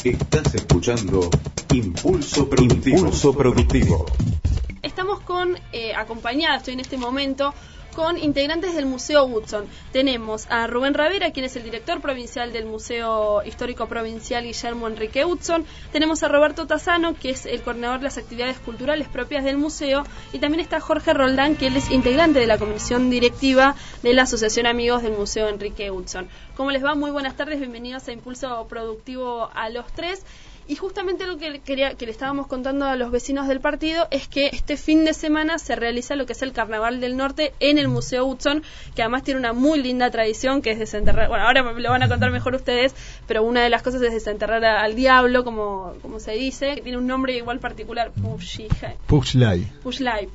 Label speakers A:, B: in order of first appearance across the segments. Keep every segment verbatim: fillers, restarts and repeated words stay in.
A: Estás escuchando Impulso Productivo. Impulso Productivo.
B: Estamos con, eh, acompañada, estoy en este momento, con integrantes del Museo Hudson. Tenemos a Rubén Ravera, quien es el director provincial del Museo Histórico Provincial Guillermo Enrique Hudson. Tenemos a Roberto Tassano, que es el coordinador de las actividades culturales propias del museo. Y también está Jorge Roldán, que él es integrante de la comisión directiva de la Asociación Amigos del Museo Enrique Hudson. ¿Cómo les va? Muy buenas tardes, bienvenidos a Impulso Productivo a los tres. Y justamente lo que, quería, que le estábamos contando a los vecinos del partido es que este fin de semana se realiza lo que es el Carnaval del Norte en el Museo Hudson, que además tiene una muy linda tradición, que es desenterrar, bueno, ahora me lo van a contar mejor ustedes, pero una de las cosas es desenterrar a, al diablo, como, como se dice, que tiene un nombre igual particular,
C: Pushlay.
B: Pushlay.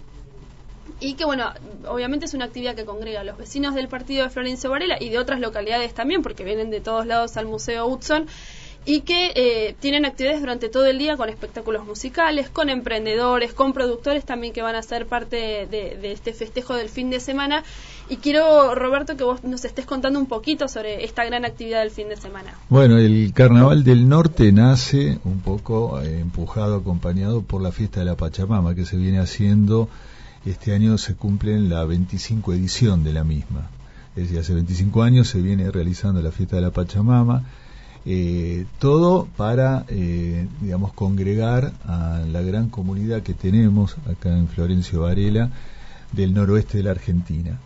B: Y que, bueno, obviamente es una actividad que congrega a los vecinos del partido de Florencio Varela y de otras localidades también, porque vienen de todos lados al Museo Hudson, y que eh, tienen actividades durante todo el día con espectáculos musicales, con emprendedores, con productores también que van a ser parte de, de este festejo del fin de semana. Y quiero, Roberto, que vos nos estés contando un poquito sobre esta gran actividad del fin de semana.
C: Bueno, el Carnaval del Norte nace un poco eh, empujado, acompañado por la fiesta de la Pachamama, que se viene haciendo, este año se cumple la veinticinco edición de la misma. Es decir, hace veinticinco años se viene realizando la fiesta de la Pachamama. Eh, todo para, eh, digamos, congregar a la gran comunidad que tenemos acá en Florencio Varela, del noroeste de la Argentina.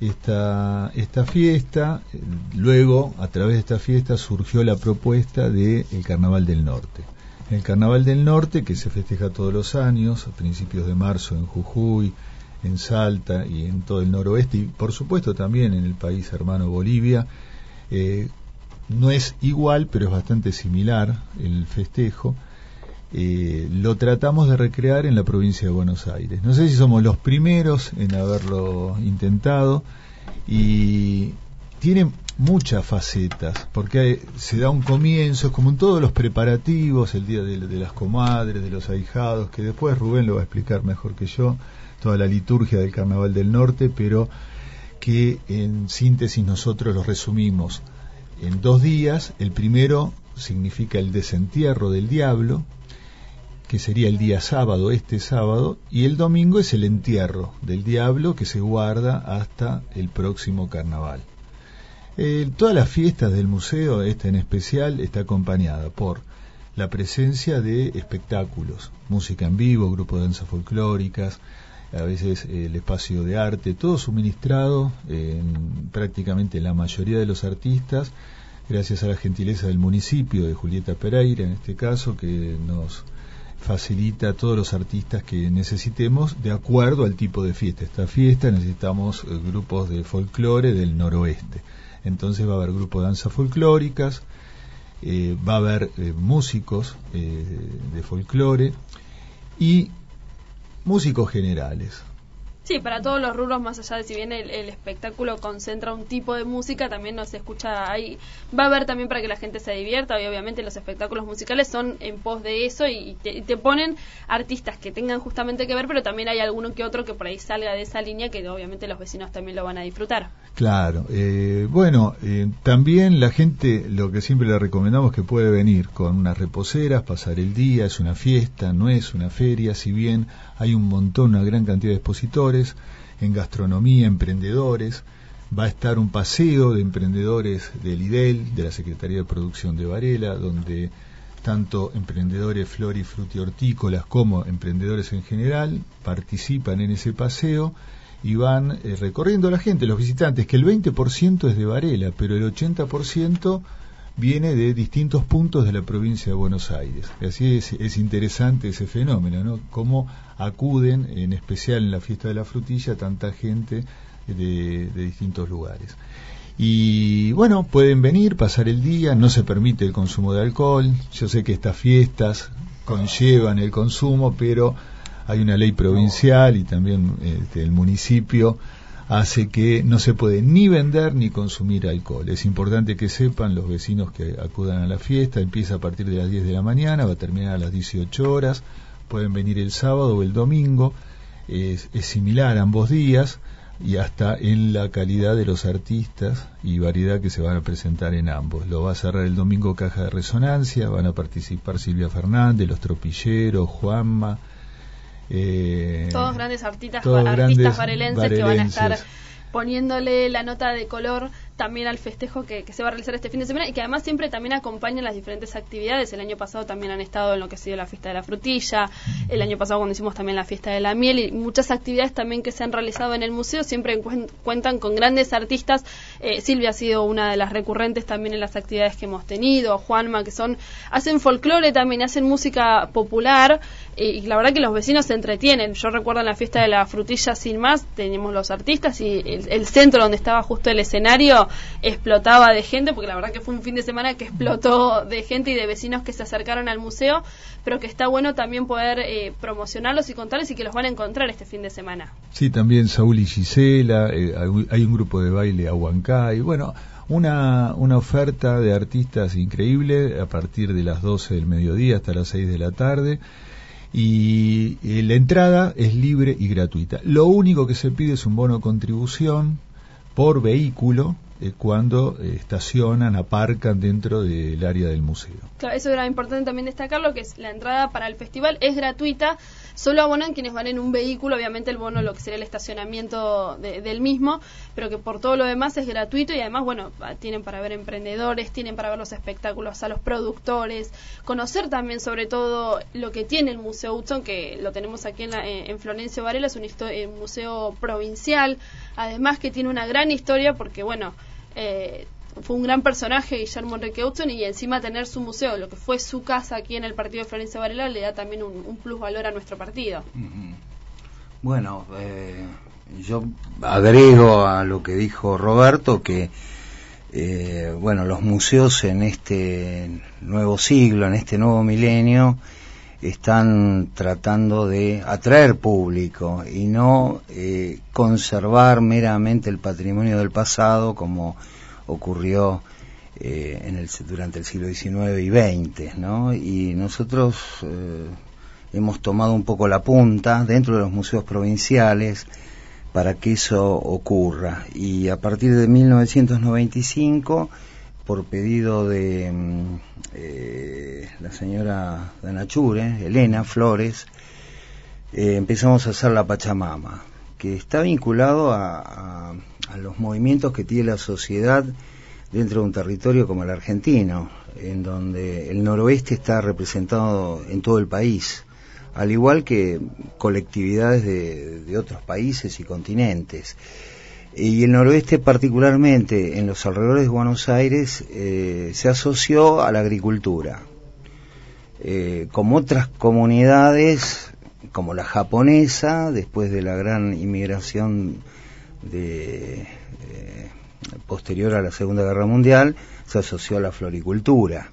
C: Esta, esta fiesta, eh, luego, a través de esta fiesta, surgió la propuesta del Carnaval del Norte. El Carnaval del Norte, que se festeja todos los años, a principios de marzo en Jujuy, en Salta y en todo el noroeste, y por supuesto también en el país hermano Bolivia. eh, No es igual, pero es bastante similar el festejo. Eh, lo tratamos de recrear en la provincia de Buenos Aires. No sé si somos los primeros en haberlo intentado, y tiene muchas facetas, porque se da un comienzo, es como en todos los preparativos, el día de, de las comadres, de los ahijados, que después Rubén lo va a explicar mejor que yo, toda la liturgia del Carnaval del Norte, pero que en síntesis nosotros lo resumimos en dos días. El primero significa el desentierro del diablo, que sería el día sábado, este sábado, y el domingo es el entierro del diablo, que se guarda hasta el próximo carnaval. Eh, todas las fiestas del museo, esta en especial, está acompañada por la presencia de espectáculos, música en vivo, grupos de danzas folclóricas, a veces eh, el espacio de arte, todo suministrado en prácticamente la mayoría de los artistas, gracias a la gentileza del municipio, de Julieta Pereira en este caso, que nos facilita todos los artistas que necesitemos de acuerdo al tipo de fiesta. Esta fiesta necesitamos eh, grupos de folclore del noroeste, entonces va a haber grupos de danzas folclóricas, eh, va a haber eh, músicos eh, de folclore y músicos generales.
B: Sí, para todos los rubros, más allá de si bien el, el espectáculo concentra un tipo de música, también nos escucha ahí, va a haber también para que la gente se divierta, y obviamente los espectáculos musicales son en pos de eso, y te, y te ponen artistas que tengan justamente que ver, pero también hay alguno que otro que por ahí salga de esa línea, que obviamente los vecinos también lo van a disfrutar.
C: Claro, eh, bueno, eh, también la gente, lo que siempre le recomendamos, que puede venir con unas reposeras, pasar el día, es una fiesta, no es una feria, si bien hay un montón, una gran cantidad de expositores en gastronomía, emprendedores. Va a estar un paseo de emprendedores del I D E L, de la Secretaría de Producción de Varela, donde tanto emprendedores flori, fruti, hortícolas como emprendedores en general participan en ese paseo y van eh, recorriendo a la gente, los visitantes, que el veinte por ciento es de Varela, pero el ochenta por ciento viene de distintos puntos de la provincia de Buenos Aires. Así es, es interesante ese fenómeno, ¿no? Cómo acuden, en especial en la fiesta de la frutilla, tanta gente de, de distintos lugares. Y bueno, pueden venir, pasar el día, no se permite el consumo de alcohol. Yo sé que estas fiestas conllevan el consumo, pero hay una ley provincial y también este, el municipio hace que no se puede ni vender ni consumir alcohol. Es importante que sepan los vecinos que acudan a la fiesta. Empieza a partir de las diez de la mañana, va a terminar a las dieciocho horas. Pueden venir el sábado o el domingo. Es, es similar ambos días. y hasta en la calidad de los artistas y variedad que se van a presentar en ambos. Lo va a cerrar el domingo Caja de Resonancia, van a participar Silvia Fernández, Los Tropilleros, Juanma, eh,
B: todos grandes artistas,
C: todos
B: artistas
C: grandes
B: varelenses,
C: varelenses
B: que van a estar poniéndole la nota de color también al festejo que, que se va a realizar este fin de semana, y que además siempre también acompañan las diferentes actividades. El año pasado también han estado en lo que ha sido la fiesta de la frutilla, el año pasado cuando hicimos también la fiesta de la miel, y muchas actividades también que se han realizado en el museo siempre cuen- cuentan con grandes artistas. eh, Silvia ha sido una de las recurrentes también en las actividades que hemos tenido, Juanma, que son hacen folclore también, hacen música popular, eh, y la verdad que los vecinos se entretienen. Yo recuerdo en la fiesta de la frutilla, sin más, teníamos los artistas y el, el centro donde estaba justo el escenario explotaba de gente, porque la verdad que fue un fin de semana que explotó de gente y de vecinos que se acercaron al museo, pero que está bueno también poder eh, promocionarlos y contarles, y que los van a encontrar este fin de semana.
C: Sí, también Saúl y Gisela, eh, hay un grupo de baile Ahuancay, bueno, una, una oferta de artistas increíble a partir de las doce del mediodía hasta las seis de la tarde. Y eh, la entrada es libre y gratuita. Lo único que se pide es un bono contribución por vehículo eh, cuando eh, estacionan, aparcan dentro del área del museo.
B: Claro, eso era importante también destacarlo, que es la entrada para el festival es gratuita, solo abonan quienes van en un vehículo, obviamente el bono lo que sería el estacionamiento de, del mismo, pero que por todo lo demás es gratuito, y además, bueno, tienen para ver emprendedores, tienen para ver los espectáculos a los productores, conocer también sobre todo lo que tiene el Museo Hudson, que lo tenemos aquí en, la, en Florencio Varela, es un, un museo provincial, además que tiene una gran historia, porque bueno, eh, fue un gran personaje Guillermo Enrique Hudson, y encima tener su museo, lo que fue su casa aquí en el partido de Florencio Varela, le da también un, un plus valor a nuestro partido.
D: Bueno, eh, yo agrego a lo que dijo Roberto que eh, bueno, los museos en este nuevo siglo, en este nuevo milenio, están tratando de atraer público y no eh, conservar meramente el patrimonio del pasado, como ocurrió eh, en el, durante el siglo diecinueve y veinte, ¿no? Y nosotros eh, hemos tomado un poco la punta dentro de los museos provinciales para que eso ocurra, y a partir de mil novecientos noventa y cinco, por pedido de eh, la señora Danachure, Elena Flores, eh, empezamos a hacer la Pachamama, que está vinculado a, a, a los movimientos que tiene la sociedad dentro de un territorio como el argentino, en donde el noroeste está representado en todo el país, al igual que colectividades de, de otros países y continentes. Y el noroeste, particularmente en los alrededores de Buenos Aires, eh, se asoció a la agricultura, eh, como otras comunidades, como la japonesa, después de la gran inmigración de, eh, posterior a la Segunda Guerra Mundial, se asoció a la floricultura.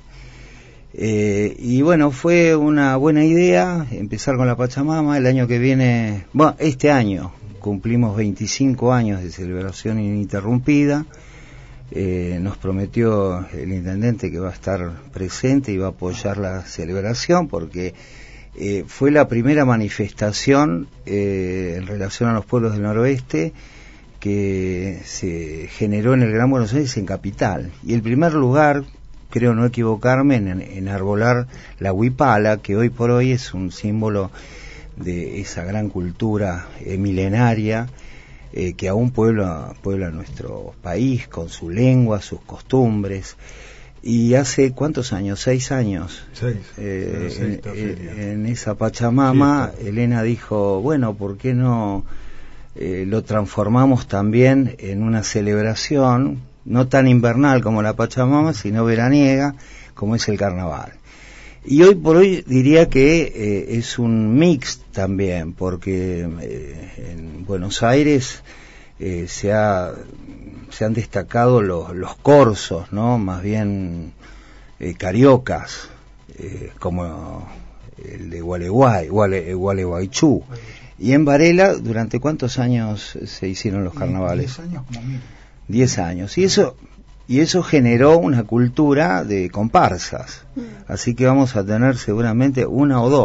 D: Eh, y bueno, fue una buena idea empezar con la Pachamama. El año que viene, bueno, este año cumplimos veinticinco años de celebración ininterrumpida. Eh, nos prometió el intendente que va a estar presente y va a apoyar la celebración, porque eh, fue la primera manifestación eh, en relación a los pueblos del noroeste que se generó en el Gran Buenos Aires, en Capital, y el primer lugar, creo no equivocarme, en enarbolar la huipala, que hoy por hoy es un símbolo de esa gran cultura eh, milenaria eh, que aún puebla, puebla nuestro país, con su lengua, sus costumbres. Y hace ¿cuántos años? Seis años.
C: Seis.
D: Eh,
C: seis
D: en, en esa Pachamama, sí, Elena dijo, bueno, ¿por qué no eh, lo transformamos también en una celebración no tan invernal como la Pachamama, sino veraniega, como es el carnaval? Y hoy por hoy diría que eh, es un mix también, porque eh, en Buenos Aires eh, se ha se han destacado los, los corsos, ¿no? Más bien eh, cariocas, eh, como el de Gualeguay, Guale, Gualeguaychú. Y en Varela, ¿durante cuántos años se hicieron los carnavales?
E: Diez años, como mil.
D: Diez años. Y eso, y eso generó una cultura de comparsas. Así que vamos a tener seguramente una o dos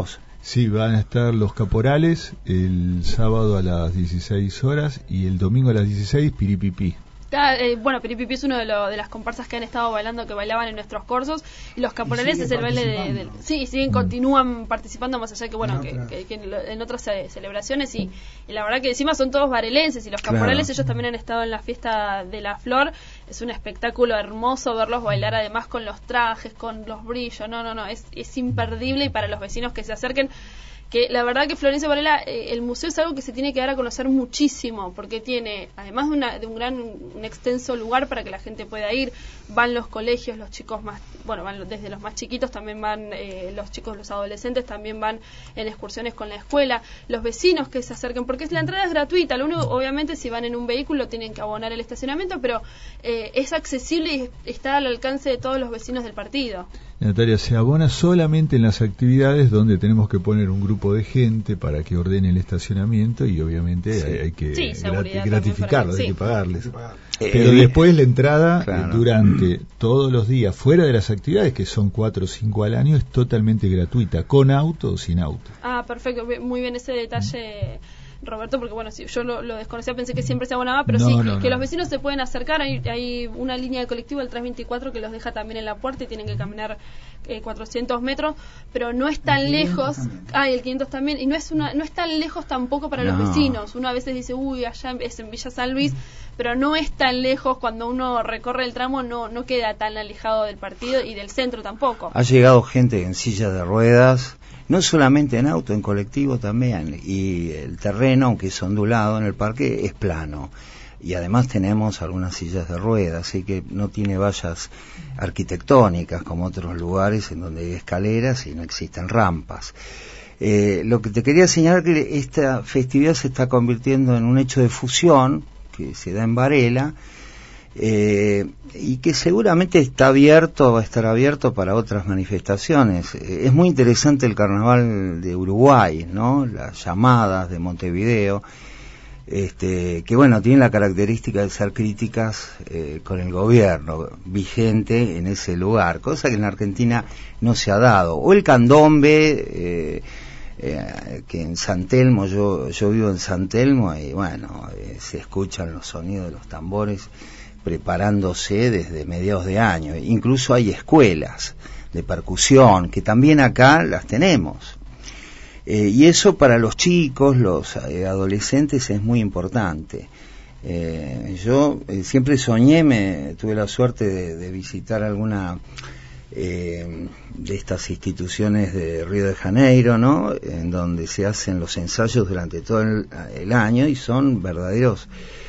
C: Sí, van a estar los caporales el sábado a las dieciséis horas y el domingo a las dieciséis, Piripipí.
B: Eh, bueno, Piripipí es uno de, lo, de las comparsas que han estado bailando, que bailaban en nuestros corsos, y los caporales es el baile de, de sí, siguen, mm. continúan participando más allá que bueno, que, que, que en otras celebraciones, y, y la verdad que encima son todos varelenses, y los caporales, claro, ellos también han estado en la fiesta de la flor. Es un espectáculo hermoso verlos bailar, además con los trajes, con los brillos, no, no, no, es, es imperdible, y para los vecinos que se acerquen, que la verdad que Florencio Varela, eh, el museo es algo que se tiene que dar a conocer muchísimo, porque tiene, además de, una, de un gran, un extenso lugar para que la gente pueda ir, van los colegios, los chicos más, bueno, van desde los más chiquitos, también van eh, los chicos, los adolescentes, también van en excursiones con la escuela, los vecinos que se acerquen, porque la entrada es gratuita, lo único, obviamente, si van en un vehículo tienen que abonar el estacionamiento, pero eh, es accesible y está al alcance de todos los vecinos del partido.
C: Natalia, se abona solamente en las actividades donde tenemos que poner un grupo de gente para que ordene el estacionamiento, y obviamente sí. hay, hay que
B: sí,
C: grat- gratificarlos, hay
B: sí.
C: que pagarles.
D: Eh,
C: Pero
D: eh,
C: después la entrada,
D: claro,
C: durante todos los días, fuera de las actividades, que son cuatro o cinco al año, es totalmente gratuita, con auto o sin auto.
B: Ah, perfecto, muy bien ese detalle, Roberto, porque bueno, si yo lo, lo desconocía, pensé que siempre se abonaba, pero no, sí, no, que no. Los vecinos se pueden acercar, hay, hay una línea de colectivo, el tres veinticuatro, que los deja también en la puerta y tienen que caminar eh, cuatrocientos metros, pero no es tan lejos, ah, y el quinientos también, y no es una no es tan lejos tampoco para no. los vecinos. Uno a veces dice, uy, allá es en Villa San Luis, pero no es tan lejos. Cuando uno recorre el tramo no no queda tan alejado del partido y del centro tampoco.
D: Ha llegado gente en silla de ruedas, no solamente en auto, en colectivo también, y el terreno, aunque es ondulado en el parque, es plano, y además tenemos algunas sillas de ruedas, así que no tiene vallas arquitectónicas como otros lugares en donde hay escaleras y no existen rampas. Eh, lo que te quería señalar es que esta festividad se está convirtiendo en un hecho de fusión que se da en Varela, Eh, y que seguramente está abierto, va a estar abierto para otras manifestaciones. Eh, es muy interesante el carnaval de Uruguay, ¿no? Las llamadas de Montevideo, este, que bueno, tienen la característica de ser críticas eh, con el gobierno vigente en ese lugar, cosa que en la Argentina no se ha dado. O el candombe, eh, eh, que en San Telmo, yo, yo vivo en San Telmo, y bueno, eh, se escuchan los sonidos de los tambores preparándose desde mediados de año. Incluso hay escuelas de percusión que también acá las tenemos, eh, y eso para los chicos, los eh, adolescentes, es muy importante. Eh, yo eh, siempre soñé, me tuve la suerte de, de visitar alguna eh, de estas instituciones de Río de Janeiro, ¿no? En donde se hacen los ensayos durante todo el, el año, y son verdaderos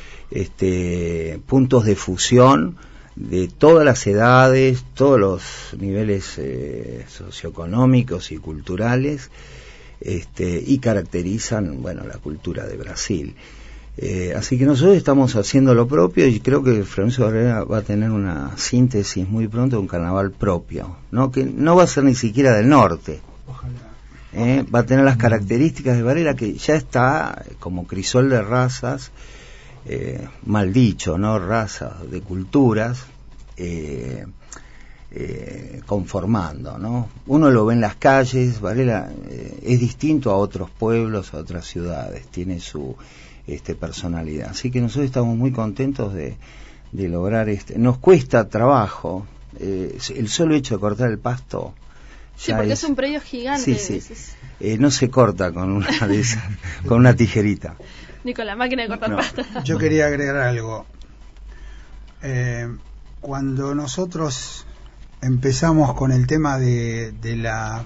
D: Este, puntos de fusión de todas las edades, todos los niveles eh, socioeconómicos y culturales, este, y caracterizan, bueno, la cultura de Brasil. Eh, así que nosotros estamos haciendo lo propio, y creo que Florencio Varela va a tener una síntesis muy pronto de un carnaval propio, ¿no? Que no va a ser ni siquiera del norte. Ojalá. Eh, va a tener las características de Varela, que ya está como crisol de razas. Eh, mal dicho, ¿no? Razas de culturas eh, eh, conformando, ¿no? Uno lo ve en las calles. Varela eh, es distinto a otros pueblos, a otras ciudades, tiene su este, personalidad, así que nosotros estamos muy contentos de, de lograr este. Nos cuesta trabajo, eh, el solo hecho de cortar el pasto.
B: Sí, porque es, es un predio gigante.
D: Sí, sí. Eh, no se corta con una de esas, con una tijerita.
B: Ni con la máquina de cortar no. pasta.
E: Yo quería agregar algo. Eh, cuando nosotros empezamos con el tema de, de la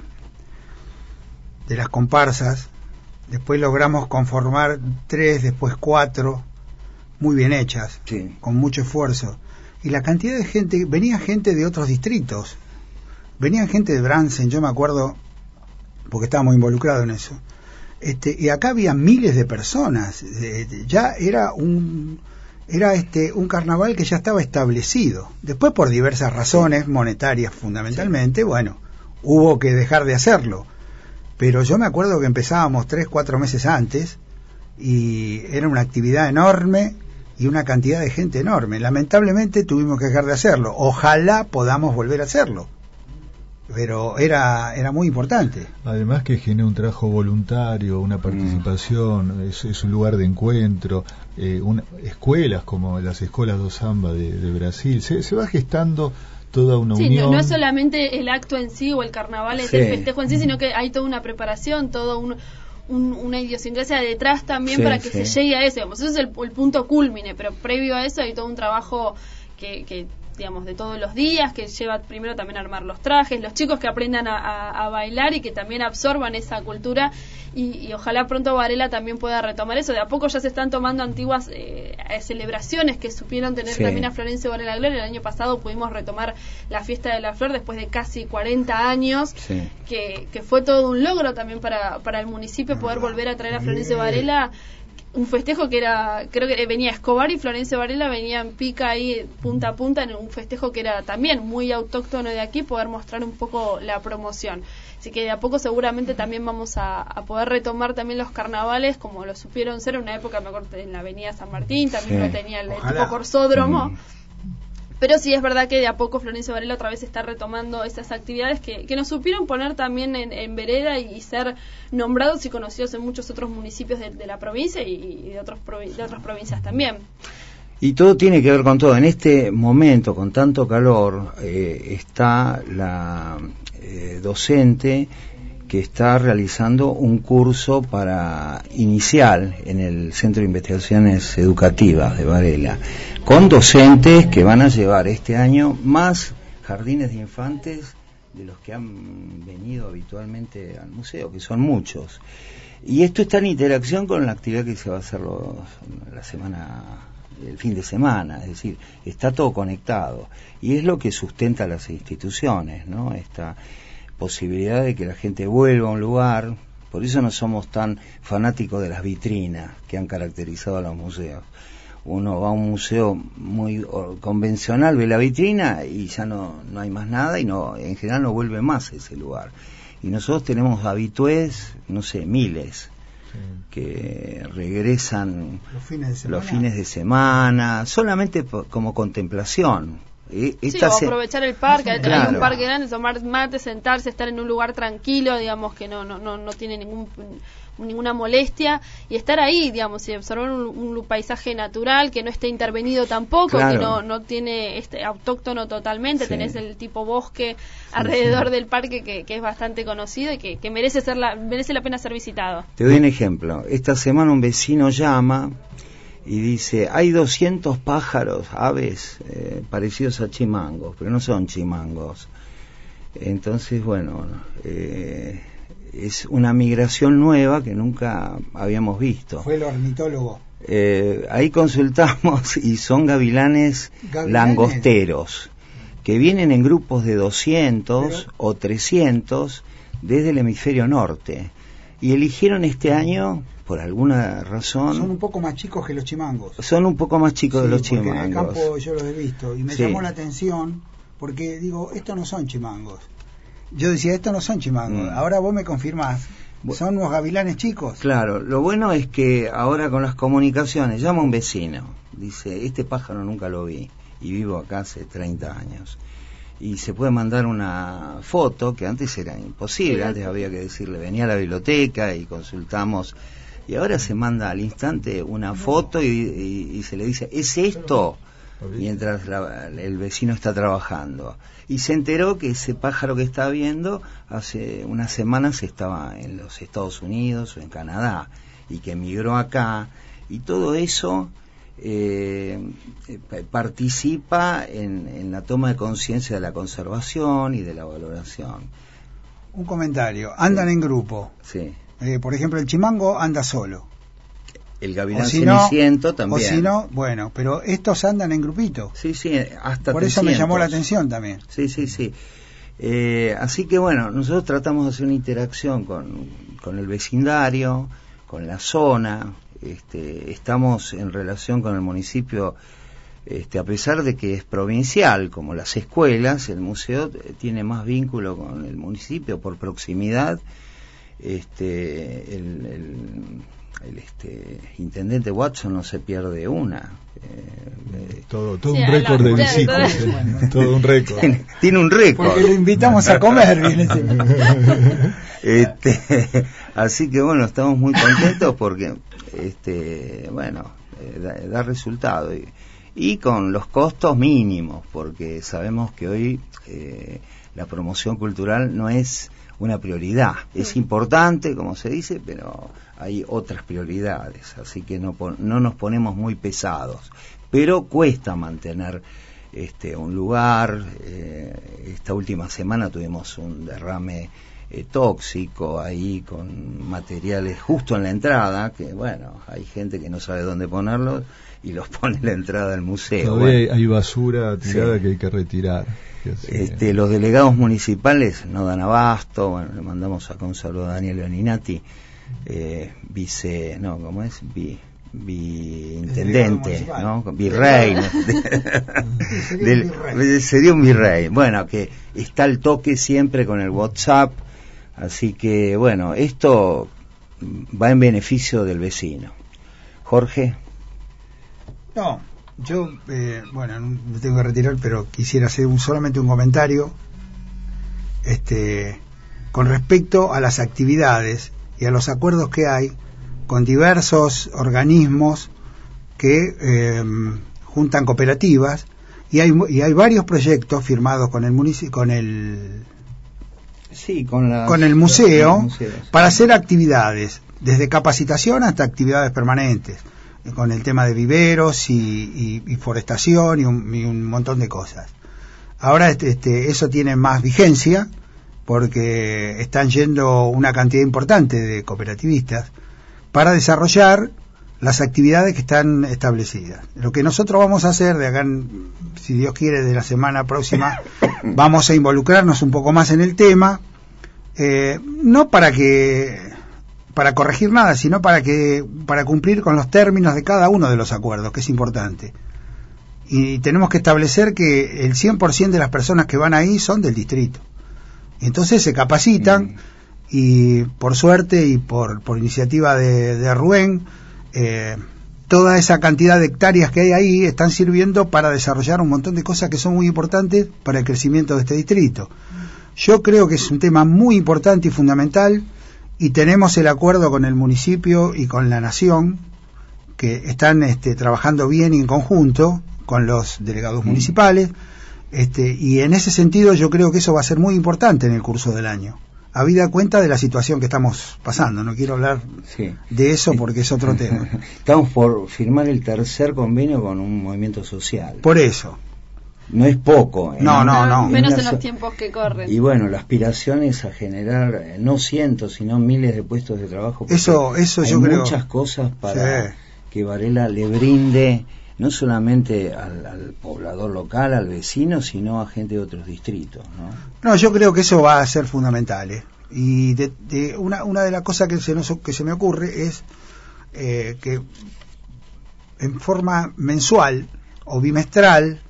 E: de las comparsas, después logramos conformar tres, después cuatro, muy bien hechas,
D: sí,
E: con mucho esfuerzo. Y la cantidad de gente, venía gente de otros distritos, venían gente de Bransen, yo me acuerdo, porque estábamos involucrados en eso. Este, y acá había miles de personas, eh, ya era un era este un carnaval que ya estaba establecido. Después, por diversas razones monetarias fundamentalmente, sí, bueno, hubo que dejar de hacerlo. Pero yo me acuerdo que empezábamos tres, cuatro meses antes, y era una actividad enorme y una cantidad de gente enorme. Lamentablemente tuvimos que dejar de hacerlo. Ojalá podamos volver a hacerlo. pero era era muy importante.
C: Además que genera un trabajo voluntario, una participación, mm. es, es un lugar de encuentro, eh, una, escuelas como las escuelas do samba de, de Brasil, se, se va gestando toda una
B: sí,
C: unión.
B: No, no es solamente el acto en sí o el carnaval, es
D: sí.
B: el festejo en sí, sino que hay toda una preparación, todo un, un, una idiosincrasia detrás también sí, para que sí. se llegue a eso, digamos. Ese es el, el punto cúlmine, pero previo a eso hay todo un trabajo que... que digamos, de todos los días, que lleva primero también a armar los trajes, los chicos que aprendan a, a, a bailar y que también absorban esa cultura y, y ojalá pronto Varela también pueda retomar eso. De a poco ya se están tomando antiguas eh, celebraciones que supieron tener sí. también a Florencio Varela Gloria. El año pasado pudimos retomar la Fiesta de la Flor después de casi cuarenta años, sí. que, que fue todo un logro también para, para el municipio poder volver a traer a Florencio Varela. Un festejo que era, creo que venía Escobar y Florencio Varela venían pica ahí punta a punta en un festejo que era también muy autóctono de aquí, poder mostrar un poco la promoción. Así que de a poco seguramente también vamos a, a poder retomar también los carnavales como lo supieron ser en una época, me acuerdo, en la avenida San Martín, también sí. lo tenía el, el tipo Corsódromo. Mm. Pero sí es verdad que de a poco Florencio Varela otra vez está retomando esas actividades que, que nos supieron poner también en, en vereda y, y ser nombrados y conocidos en muchos otros municipios de, de la provincia y, y de, otros provi- de otras provincias también.
D: Y todo tiene que ver con todo. En este momento, con tanto calor, eh, está la eh, docente que está realizando un curso para inicial en el Centro de Investigaciones Educativas de Varela, con docentes que van a llevar este año más jardines de infantes de los que han venido habitualmente al museo, que son muchos. Y esto está en interacción con la actividad que se va a hacer los, la semana, el fin de semana, es decir, está todo conectado. Y es lo que sustenta las instituciones, ¿no? Esta posibilidad de que la gente vuelva a un lugar. Por eso no somos tan fanáticos de las vitrinas que han caracterizado a los museos. Uno va a un museo muy convencional, ve la vitrina y ya no, no hay más nada y no, en general no vuelve más a ese lugar. Y nosotros tenemos habitués, no sé, miles, sí. que regresan
E: los fines de semana,
D: los fines de semana solamente por, como contemplación.
B: Esta sí, o aprovechar el parque, claro. Hay un parque grande, tomar mate, sentarse, estar en un lugar tranquilo, digamos, que no no no, no tiene ningún ninguna molestia, y estar ahí, digamos, y observar un, un paisaje natural que no esté intervenido tampoco, claro. que no no tiene este autóctono totalmente, sí. tenés el tipo bosque sí, alrededor sí. del parque que, que es bastante conocido y que, que merece ser la merece la pena ser visitado.
D: Te doy un ejemplo. Esta semana un vecino llama y dice, hay doscientos pájaros, aves, eh, parecidos a chimangos, pero no son chimangos. Entonces, bueno, eh, es una migración nueva que nunca habíamos visto.
E: Fue el ornitólogo.
D: Eh, ahí consultamos y son gavilanes, ¿Gavilanes? langosteros, que vienen en grupos de doscientos pero... o trescientos desde el hemisferio norte. Y eligieron este año... por alguna razón...
E: Son un poco más chicos que los chimangos.
D: Son un poco más chicos
E: sí,
D: de los
E: porque
D: chimangos.
E: En el campo yo los he visto y me
D: sí.
E: llamó la atención porque digo, estos no son chimangos. Yo decía, estos no son chimangos. Mm. Ahora vos me confirmás, ¿son unos gavilanes chicos?
D: Claro, lo bueno es que ahora con las comunicaciones, llama un vecino, dice, este pájaro nunca lo vi y vivo acá hace treinta años. Y se puede mandar una foto, que antes era imposible, sí, antes había que decirle, venía a la biblioteca y consultamos... Y ahora se manda al instante una foto y, y, y se le dice, ¿es esto? Mientras la, el vecino está trabajando. Y se enteró que ese pájaro que está viendo hace unas semanas estaba en los Estados Unidos o en Canadá y que emigró acá. Y todo eso eh, participa en, en la toma de conciencia de la conservación y de la valoración.
E: Un comentario, andan sí. en grupo.
D: Sí.
E: Eh, por ejemplo, el chimango anda solo.
D: El gavilán si ceniciento no, también.
E: O si no, bueno, pero estos andan en grupito.
D: Sí, sí, hasta
E: por eso me llamó la atención también.
D: Sí, sí, sí. Eh, así que bueno, nosotros tratamos de hacer una interacción con, con el vecindario, con la zona. Este, estamos en relación con el municipio, este, a pesar de que es provincial, como las escuelas, el museo tiene más vínculo con el municipio por proximidad. Este, el, el, el este intendente Watson no se pierde una. Eh,
C: todo todo
B: sí,
C: un récord de
B: claro,
C: visitas,
B: todo,
C: ¿eh? Todo un récord.
D: Tiene, tiene un récord.
E: Porque lo invitamos a comer, viene
D: este, así que bueno, estamos muy contentos porque este bueno, eh, da, da resultado y, y con los costos mínimos, porque sabemos que hoy eh, la promoción cultural no es una prioridad, es importante, como se dice, pero hay otras prioridades, así que no, no nos ponemos muy pesados, pero cuesta mantener este un lugar. Eh, esta última semana tuvimos un derrame eh, tóxico ahí con materiales justo en la entrada, que bueno, hay gente que no sabe dónde ponerlos y los pone en la entrada del museo.
C: Todavía
D: bueno,
C: hay basura tirada
D: sí.
C: que hay que retirar.
D: Este, los delegados municipales no dan abasto. Bueno, le mandamos acá un saludo a Daniel Leoninati, eh, vice, no, ¿cómo es? Vi, viintendente, ¿no? Virrey, ¿no? Del, virrey. Sería un virrey. Bueno, que está al toque siempre con el WhatsApp, así que bueno, esto va en beneficio del vecino. Jorge.
E: No. Yo, eh, bueno, me tengo que retirar, pero quisiera hacer un, solamente un comentario este, con respecto a las actividades y a los acuerdos que hay con diversos organismos que eh, juntan cooperativas y hay y hay varios proyectos firmados con el munici- con el
D: sí, con, las,
E: con el museo
D: con museos,
E: para hacer actividades desde capacitación hasta actividades permanentes, con el tema de viveros y, y, y forestación y un, y un montón de cosas. Ahora este, este, eso tiene más vigencia porque están yendo una cantidad importante de cooperativistas para desarrollar las actividades que están establecidas. Lo que nosotros vamos a hacer de acá, si Dios quiere, de la semana próxima, vamos a involucrarnos un poco más en el tema, eh, no para que para corregir nada, sino para que para cumplir con los términos de cada uno de los acuerdos, que es importante. Y tenemos que establecer que el cien por ciento de las personas que van ahí son del distrito. Entonces se capacitan mm. y por suerte y por, por iniciativa de, de Rubén, eh, toda esa cantidad de hectáreas que hay ahí están sirviendo para desarrollar un montón de cosas que son muy importantes para el crecimiento de este distrito. Yo creo que es un tema muy importante y fundamental, y tenemos el acuerdo con el municipio y con la nación, que están este, trabajando bien en conjunto con los delegados mm. municipales, este, y en ese sentido yo creo que eso va a ser muy importante en el curso del año, habida cuenta de la situación que estamos pasando. No quiero hablar sí. de eso porque es otro tema.
D: Estamos por firmar el tercer convenio con un movimiento social.
E: Por eso.
D: No es poco. ¿eh?
E: No, no, no.
B: Menos en los tiempos que corren.
D: Y bueno, la aspiración es a generar eh, no cientos, sino miles de puestos de trabajo.
E: Eso, eso
D: hay
E: yo creo.
D: muchas cosas para
E: sí.
D: que Varela le brinde no solamente al, al poblador local, al vecino, sino a gente de otros distritos, ¿no?
E: No, yo creo que eso va a ser fundamental. ¿eh? Y de, de una, una de las cosas que se, nos, que se me ocurre es eh, que en forma mensual o bimestral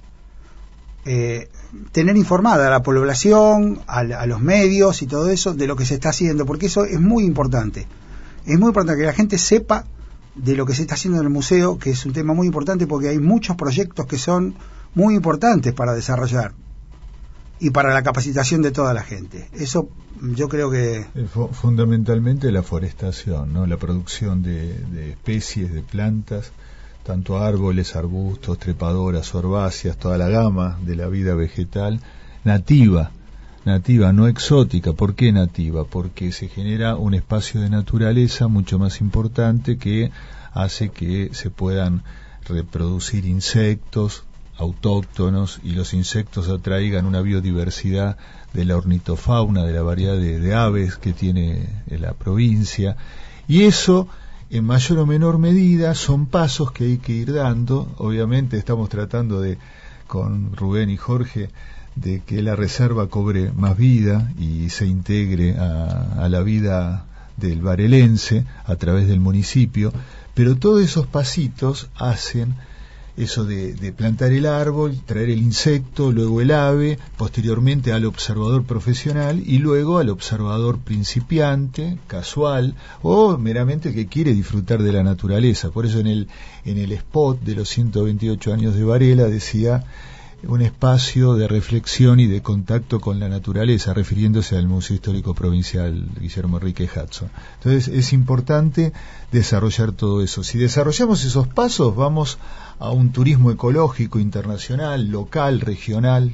E: eh, tener informada a la población, a, a los medios y todo eso de lo que se está haciendo, porque eso es muy importante. Es muy importante que la gente sepa de lo que se está haciendo en el museo, que es un tema muy importante porque hay muchos proyectos que son muy importantes para desarrollar y para la capacitación de toda la gente. Eso yo creo que...
C: Fundamentalmente la forestación, ¿no? La producción de, de especies, de plantas, tanto árboles, arbustos, trepadoras, herbáceas, toda la gama de la vida vegetal nativa, nativa, no exótica. ¿Por qué nativa? Porque se genera un espacio de naturaleza mucho más importante que hace que se puedan reproducir insectos autóctonos, y los insectos atraigan una biodiversidad de la ornitofauna, de la variedad de, de aves que tiene la provincia, y eso en mayor o menor medida son pasos que hay que ir dando. Obviamente estamos tratando de, con Rubén y Jorge, de que la reserva cobre más vida y se integre a, a la vida del varelense a través del municipio, pero todos esos pasitos hacen eso de, de plantar el árbol, traer el insecto, luego el ave, posteriormente al observador profesional y luego al observador principiante, casual o meramente que quiere disfrutar de la naturaleza. Por eso en el, en el spot de los ciento veintiocho años de Varela decía un espacio de reflexión y de contacto con la naturaleza, refiriéndose al Museo Histórico Provincial Guillermo Enrique Hudson. Entonces es importante desarrollar todo eso. Si desarrollamos esos pasos, vamos a un turismo ecológico internacional, local, regional.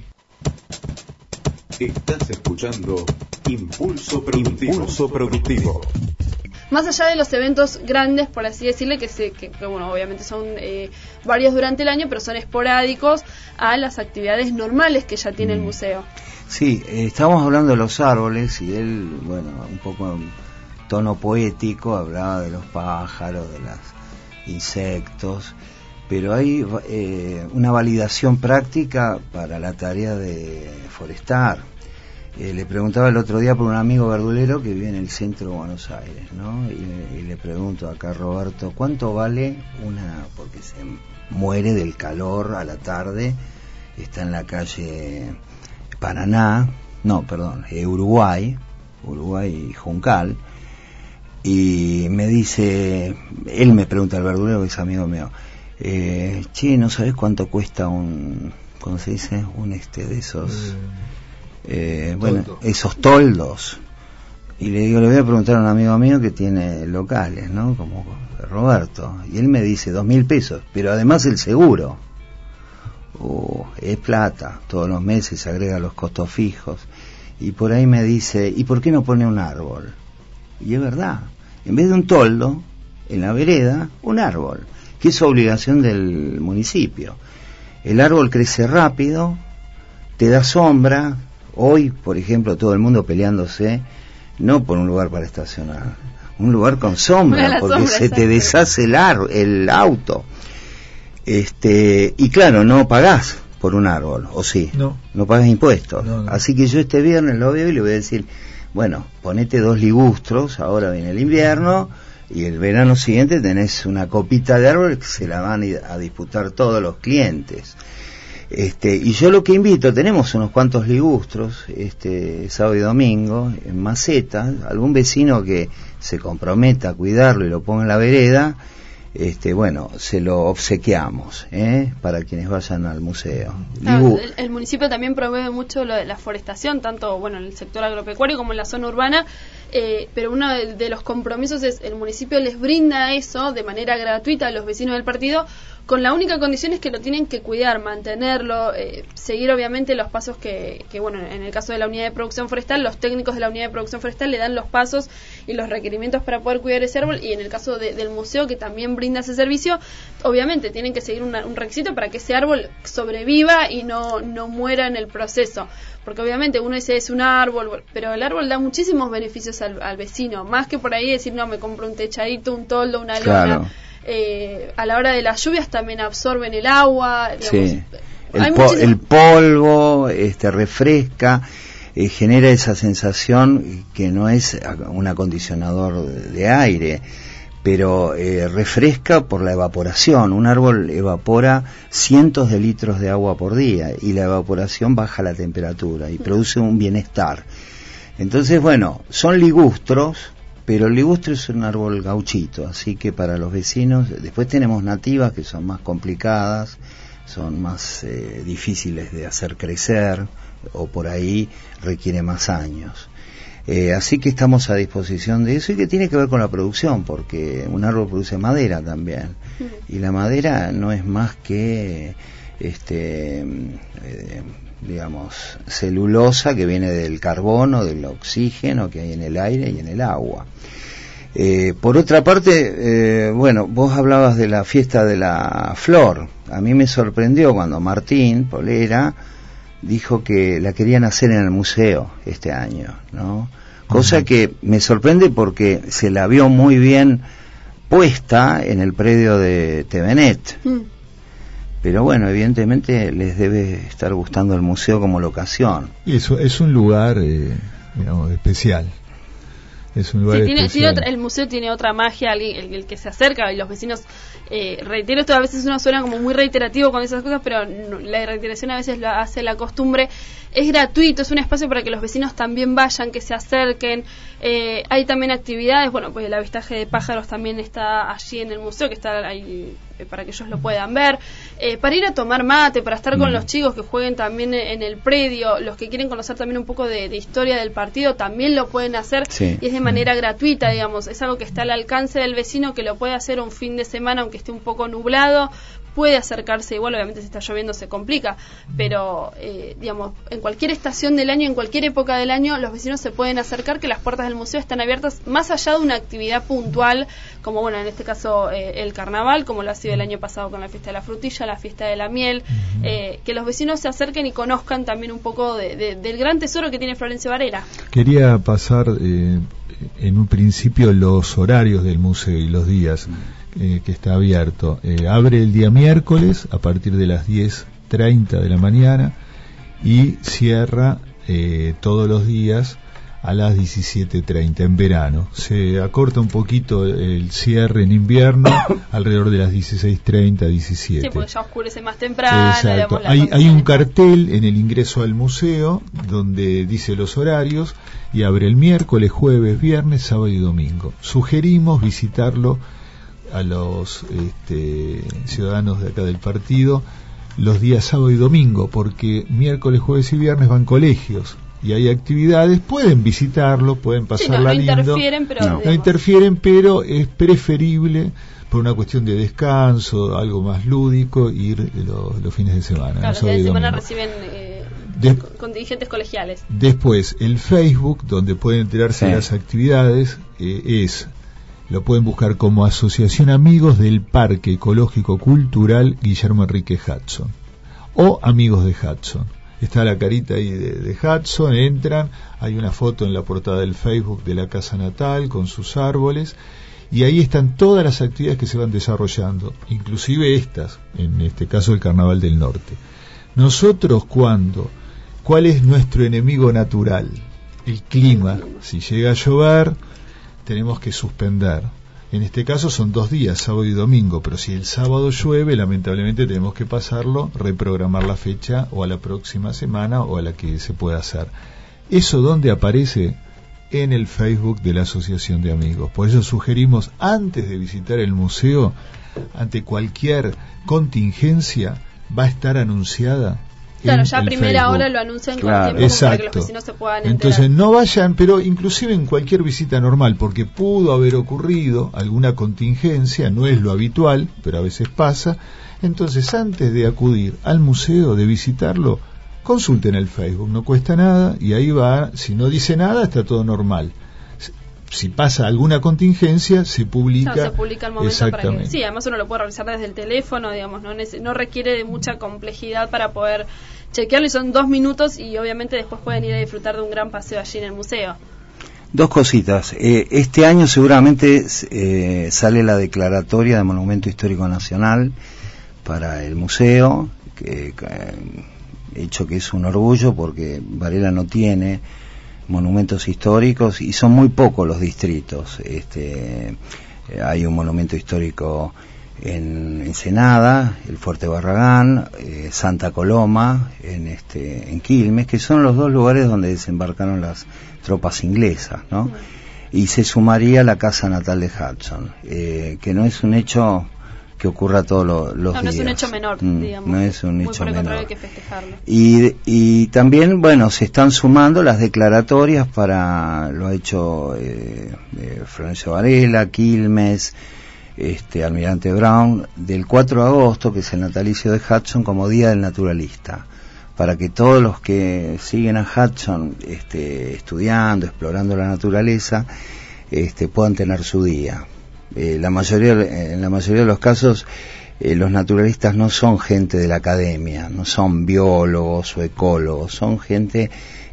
A: Estás escuchando Impulso Productivo. Impulso Productivo.
B: Más allá de los eventos grandes, por así decirle, que, se, que, que bueno, obviamente son eh, varios durante el año, pero son esporádicos a las actividades normales que ya tiene el museo.
D: Sí, eh, estamos hablando de los árboles y él, bueno, un poco en tono poético, hablaba de los pájaros, de los insectos, pero hay eh, una validación práctica para la tarea de forestar. Eh, le preguntaba el otro día por un amigo verdulero que vive en el centro de Buenos Aires, ¿no? Y, y le pregunto acá a Roberto, ¿cuánto vale una...? Porque se muere del calor a la tarde, está en la calle Paraná, no, perdón, eh, Uruguay, Uruguay Juncal, y me dice, él me pregunta, el verdulero que es amigo mío, eh, che, ¿no sabés cuánto cuesta un, ¿cómo se dice? Un este de esos... Eh, bueno, Toldo. Esos toldos. Y le digo, le voy a preguntar a un amigo mío que tiene locales, ¿no? Como Roberto. Y él me dice dos mil pesos, pero además el seguro. Uh, es plata, todos los meses se agrega los costos fijos. Y por ahí me dice, ¿y por qué no pone un árbol? Y es verdad, en vez de un toldo, en la vereda, un árbol, que es obligación del municipio. El árbol crece rápido, te da sombra. Hoy, por ejemplo, todo el mundo peleándose, no por un lugar para estacionar, un lugar con sombra, porque sombra, se te deshace el, ar, el auto. Este, y claro, no pagás por un árbol, ¿o sí?
C: No.
D: No pagás impuestos.
C: No, no.
D: Así que yo este viernes lo veo y le voy a decir, bueno, ponete dos ligustros, ahora viene el invierno, y el verano siguiente tenés una copita de árbol que se la van a disputar todos los clientes. Este, y yo lo que invito, tenemos unos cuantos ligustros, este, sábado y domingo, en maceta, algún vecino que se comprometa a cuidarlo y lo ponga en la vereda, este, bueno, se lo obsequiamos, ¿eh? Para quienes vayan al museo.
B: Claro, el, el municipio también promueve mucho lo de la forestación, tanto bueno en el sector agropecuario como en la zona urbana, eh, pero uno de, de los compromisos es el municipio les brinda eso de manera gratuita a los vecinos del partido, con la única condición es que lo tienen que cuidar, mantenerlo, eh, seguir obviamente los pasos que, que, bueno, en el caso de la unidad de producción forestal, los técnicos de la unidad de producción forestal le dan los pasos y los requerimientos para poder cuidar ese árbol, y en el caso de, del museo, que también brinda ese servicio, obviamente tienen que seguir una, un requisito para que ese árbol sobreviva y no, no muera en el proceso, porque obviamente uno dice es un árbol, pero el árbol da muchísimos beneficios al, al vecino, más que por ahí decir, no, me compro un techadito, un toldo, una lona. Claro. Eh, a la hora de las lluvias también absorben el agua, digamos,
D: sí. el, po muchísimo... el polvo este refresca, eh, genera esa sensación que no es un acondicionador de, de aire, pero eh, refresca por la evaporación. Un árbol evapora cientos de litros de agua por día y la evaporación baja la temperatura y produce un bienestar. Entonces, bueno, son ligustros, pero el ligustro es un árbol gauchito, así que para los vecinos, después tenemos nativas que son más complicadas, son más eh, difíciles de hacer crecer, o por ahí requiere más años. Eh, así que estamos a disposición de eso, y que tiene que ver con la producción, porque un árbol produce madera también, y la madera no es más que este eh, digamos celulosa que viene del carbono, del oxígeno que hay en el aire y en el agua. Eh, por otra parte, eh, bueno, vos hablabas de la fiesta de la flor. A mí me sorprendió cuando Martín Polera dijo que la querían hacer en el museo este año, ¿no? Cosa uh-huh. que me sorprende porque se la vio muy bien puesta en el predio de T V Net. Uh-huh. Pero bueno, evidentemente les debe estar gustando el museo como locación.
C: Y eso es un lugar, eh, digamos, especial. Es un lugar
B: sí, tiene, tiene
C: especial.
B: otra, el museo tiene otra magia, el, el, el que se acerca y los vecinos, eh, reitero esto, a veces uno suena como muy reiterativo con esas cosas, pero no, la reiteración a veces lo hace la costumbre. Es gratuito, es un espacio para que los vecinos también vayan, que se acerquen. Eh, hay también actividades, bueno, pues el avistaje de pájaros también está allí en el museo, que está ahí eh, para que ellos lo puedan ver. Eh, para ir a tomar mate, para estar con mm. los chicos que jueguen también en el predio, los que quieren conocer también un poco de, de historia del partido, también lo pueden hacer, sí. y es de manera mm. gratuita, digamos, es algo que está al alcance del vecino, que lo puede hacer un fin de semana, aunque esté un poco nublado, puede acercarse igual, obviamente si está lloviendo se complica, pero eh, digamos, en cualquier estación del año, en cualquier época del año, los vecinos se pueden acercar, que las puertas del museo están abiertas, más allá de una actividad puntual, como bueno, en este caso eh, el carnaval, como lo ha sido el año pasado con la fiesta de la frutilla, la fiesta de la miel, eh, que los vecinos se acerquen y conozcan también un poco de, de, del gran tesoro que tiene Florencio Varela.
C: Quería pasar eh, en un principio los horarios del museo y los días. Eh, que está abierto. Eh, abre el día miércoles a partir de las diez treinta de la mañana y cierra eh, todos los días a las diecisiete treinta en verano. Se acorta un poquito el cierre en invierno alrededor de las dieciséis treinta, diecisiete.
B: Sí, porque ya oscurece más temprano.
C: Exacto. Hay, hay un cartel en el ingreso al museo donde dice los horarios y abre el miércoles, jueves, viernes, sábado y domingo. Sugerimos visitarlo a los este, ciudadanos de acá del partido los días sábado y domingo, porque miércoles, jueves y viernes van colegios y hay actividades, pueden visitarlo, pueden pasarla
B: sí, no, no
C: lindo,
B: interfieren, pero,
C: no, no interfieren, pero es preferible por una cuestión de descanso, algo más lúdico, ir los, los fines de semana.
B: Claro, los
C: días
B: de
C: de
B: semana
C: domingo.
B: reciben eh,
C: de,
B: con dirigentes colegiales.
C: Después, el Facebook, donde pueden enterarse sí. de las actividades, eh, es... Lo pueden buscar como Asociación Amigos del Parque Ecológico Cultural Guillermo Enrique Hudson o Amigos de Hudson. Está la carita ahí de, de Hudson, entran, hay una foto en la portada del Facebook de la casa natal con sus árboles y ahí están todas las actividades que se van desarrollando, inclusive estas, en este caso el Carnaval del Norte. Nosotros, ¿cuándo? ¿Cuál es nuestro enemigo natural? El clima. Si llega a llover, tenemos que suspender. En este caso son dos días, sábado y domingo, pero si el sábado llueve, lamentablemente tenemos que pasarlo, reprogramar la fecha o a la próxima semana o a la que se pueda hacer. ¿Eso dónde aparece? En el Facebook de la Asociación de Amigos. Por eso sugerimos, antes de visitar el museo, ante cualquier contingencia, va a estar anunciada.
B: Claro, ya a primera
C: Facebook.
B: hora lo anuncian
C: claro,
B: con tiempo
C: exacto.
B: para que los vecinos se puedan enterar.
C: Entonces no vayan, pero inclusive en cualquier visita normal, porque pudo haber ocurrido alguna contingencia, no es lo habitual, pero a veces pasa. Entonces antes de acudir al museo, de visitarlo, consulten el Facebook, no cuesta nada y ahí va, si no dice nada está todo normal. Si pasa alguna contingencia, se publica.
B: Claro, se publica el momento para que. Sí, además uno lo puede revisar desde el teléfono, digamos, no, no requiere de mucha complejidad para poder chequearlo y son dos minutos y obviamente después pueden ir a disfrutar de un gran paseo allí en el museo.
D: Dos cositas. Eh, este año seguramente eh, sale la declaratoria de Monumento Histórico Nacional para el museo, que, que hecho que es un orgullo porque Varela no tiene monumentos históricos y son muy pocos los distritos. Este, hay un monumento histórico en Ensenada, el Fuerte Barragán, eh, Santa Coloma, en este, en Quilmes, que son los dos lugares donde desembarcaron las tropas inglesas, ¿no? Y se sumaría la casa natal de Hudson, eh, que no es un hecho que ocurra todos lo, los
B: no,
D: días.
B: No es un hecho menor,
D: mm,
B: digamos.
D: No es un
B: Muy
D: hecho
B: por el
D: menor.
B: contrario, hay que festejarlo.
D: Y, y también, bueno, se están sumando las declaratorias para, lo ha hecho eh, eh, Florencio Varela, Quilmes, este, Almirante Brown, del cuatro de agosto, que es el natalicio de Hudson, como Día del Naturalista, para que todos los que siguen a Hudson este, estudiando, explorando la naturaleza, este, puedan tener su día. Eh, la mayoría, en la mayoría de los casos, eh, los naturalistas no son gente de la academia, no son biólogos o ecólogos, son gente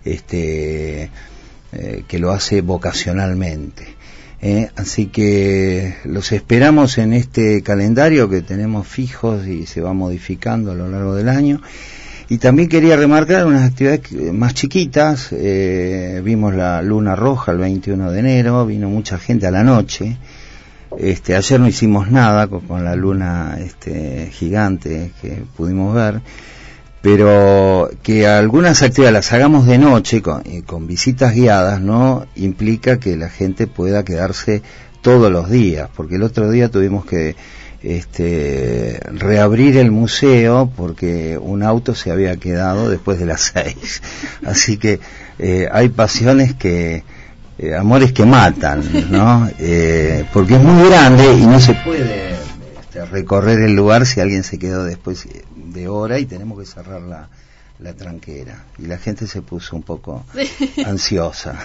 D: este, eh, que lo hace vocacionalmente. Eh, así que los esperamos en este calendario que tenemos fijos y se va modificando a lo largo del año. Y también quería remarcar unas actividades más chiquitas. Eh, vimos la luna roja el veintiuno de enero, vino mucha gente a la noche. Este, ayer no hicimos nada con, con la luna este, gigante que pudimos ver, pero que algunas actividades las hagamos de noche con, con visitas guiadas no implica que la gente pueda quedarse todos los días, porque el otro día tuvimos que este reabrir el museo porque un auto se había quedado después de las seis. Así que eh, hay pasiones que eh, amores que matan, ¿no? Eh, porque es muy grande y no se puede este, recorrer el lugar si alguien se quedó después de hora y tenemos que cerrar la la tranquera, y la gente se puso un poco sí. ansiosa.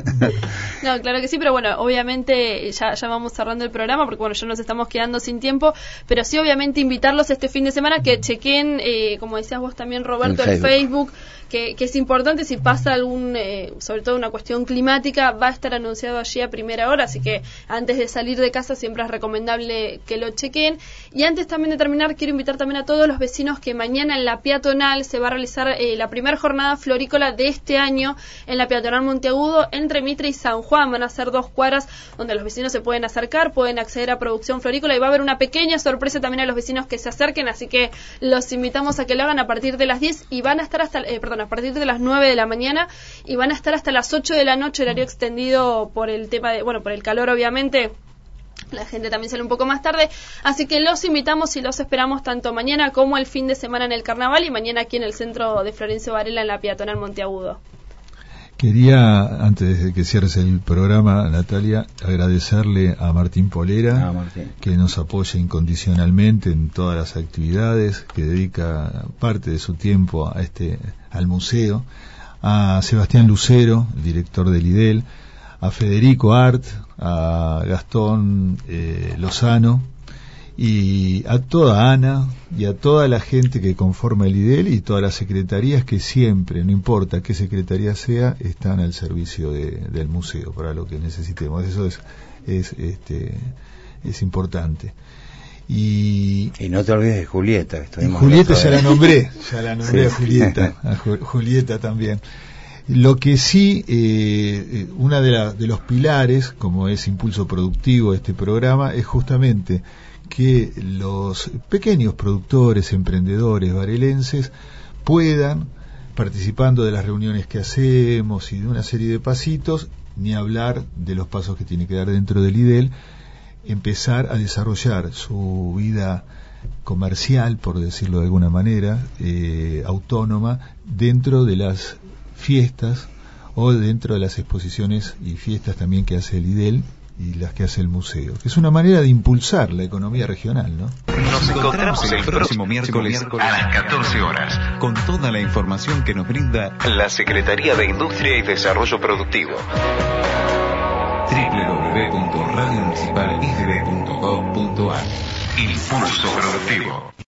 B: No, claro que sí, pero bueno, obviamente ya, ya vamos cerrando el programa porque bueno, ya nos estamos quedando sin tiempo, pero sí obviamente invitarlos este fin de semana que chequen, eh, como decías vos también Roberto, el, el Facebook, que, que es importante si pasa algún, eh, sobre todo una cuestión climática, va a estar anunciado allí a primera hora, así que antes de salir de casa siempre es recomendable que lo chequen. Y antes también de terminar, quiero invitar también a todos los vecinos que mañana en la peatonal se va a realizar Eh, la primera jornada florícola de este año en la peatonal Monteagudo entre Mitre y San Juan. Van a ser dos cuadras donde los vecinos se pueden acercar, pueden acceder a producción florícola y va a haber una pequeña sorpresa también a los vecinos que se acerquen, así que los invitamos a que lo hagan a partir de las diez y van a estar hasta, eh, perdón, a partir de las nueve de la mañana y van a estar hasta las ocho de la noche, horario extendido por el tema de, bueno, por el calor obviamente. La gente también sale un poco más tarde, así que los invitamos y los esperamos tanto mañana como el fin de semana en el carnaval y mañana aquí en el centro de Florencio Varela en la peatonal Monteagudo.
C: Quería, antes de que cierres el programa, Natalia, agradecerle a Martín Polera,
D: ah, Martín.
C: que nos apoya incondicionalmente en todas las actividades, que dedica parte de su tiempo a este al museo, a Sebastián Lucero, el director del I D E L, a Federico Art, a Gastón eh, Lozano y a toda Ana y a toda la gente que conforma el I D E L y todas las secretarías que siempre, no importa qué secretaría sea, están al servicio de, del museo para lo que necesitemos. Eso es es este es importante. Y,
D: y no te olvides de Julieta. Que
C: Julieta ya la nombré, ya la nombré
D: sí.
C: a Julieta, a Ju- Julieta también. Lo que sí, eh, una de, la, de los pilares, como es impulso productivo de este programa, es justamente que los pequeños productores, emprendedores varelenses puedan, participando de las reuniones que hacemos y de una serie de pasitos, ni hablar de los pasos que tiene que dar dentro del I D E L, empezar a desarrollar su vida comercial, por decirlo de alguna manera, eh, autónoma, dentro de las fiestas o dentro de las exposiciones y fiestas también que hace el I D E L y las que hace el museo, que es una manera de impulsar la economía regional, ¿no?
F: Nos encontramos el próximo miércoles a las catorce horas con toda la información que nos brinda la Secretaría de Industria y Desarrollo Productivo. doble u doble u doble u punto radio municipal i d b punto gov punto a R Impulso Productivo.